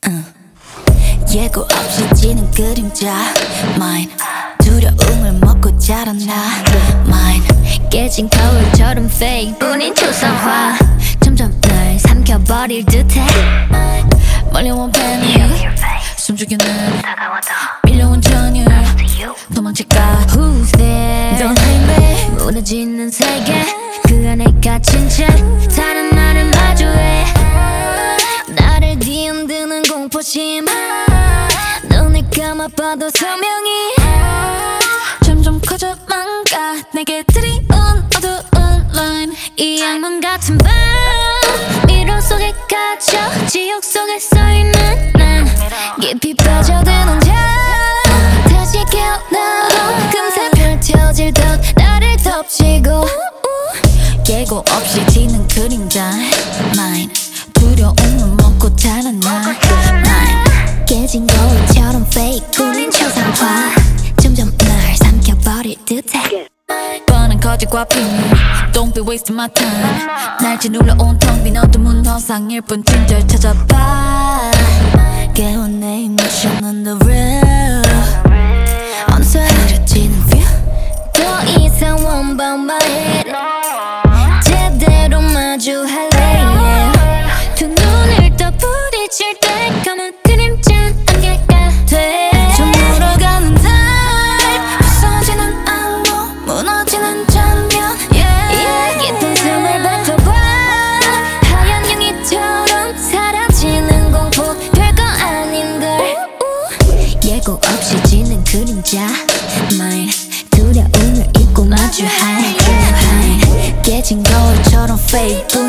예고 없이 지는 그림자 Mine 두려움을 먹고 자랐나 Mine 깨진 거울처럼 fake 뿐인 초상화 점점 날 삼켜버릴 듯해 몰려온 패닉 숨죽이는 밀려온 전율 도망칠까 Who's there Don't hate me 무너지는 세계 그 안에 갇힌 채 다른 나를 마주해 나를 뒤흔드는 공포심 눈을 감아봐도 소명이 점점 커져만 가 내게 들이온 어두운 라임 이 악몽 같은 밤 미로 속에 갇혀 지옥 속에 서있는 난 깊이 빠져드는 자 다시 깨어나도 금세 펼쳐질 듯 나를 덮치고 예고 없이 지는 그림자 Mine 두려움을 먹고 자랐나 Mine 깨진 거울처럼 fake 뿐인 초상화 점점 날 삼켜버릴 듯해 뻔한 거짓과 비밀 Don't be wasting my time 날 짓눌러온 텅 빈 어두운 허상일 뿐 진절 찾아봐 깨운 내 emotion on the real 어느새 흐려지는 view 더 이상 won't bow my head 제대로 마주할래 yeah. 두 눈을 떠 부딪힐 때 검은 그림자 안개가 돼 좀 물어가는 달 부서지는 악몽 무너지는 장면 yeah. 깊은 숨을 뱉어봐 하얀 용이처럼 사라지는 공포 별거 아닌걸 예고 없이 지는 그림자 Mine 두려움을 잊고 마주할 깨진 거울처럼 fake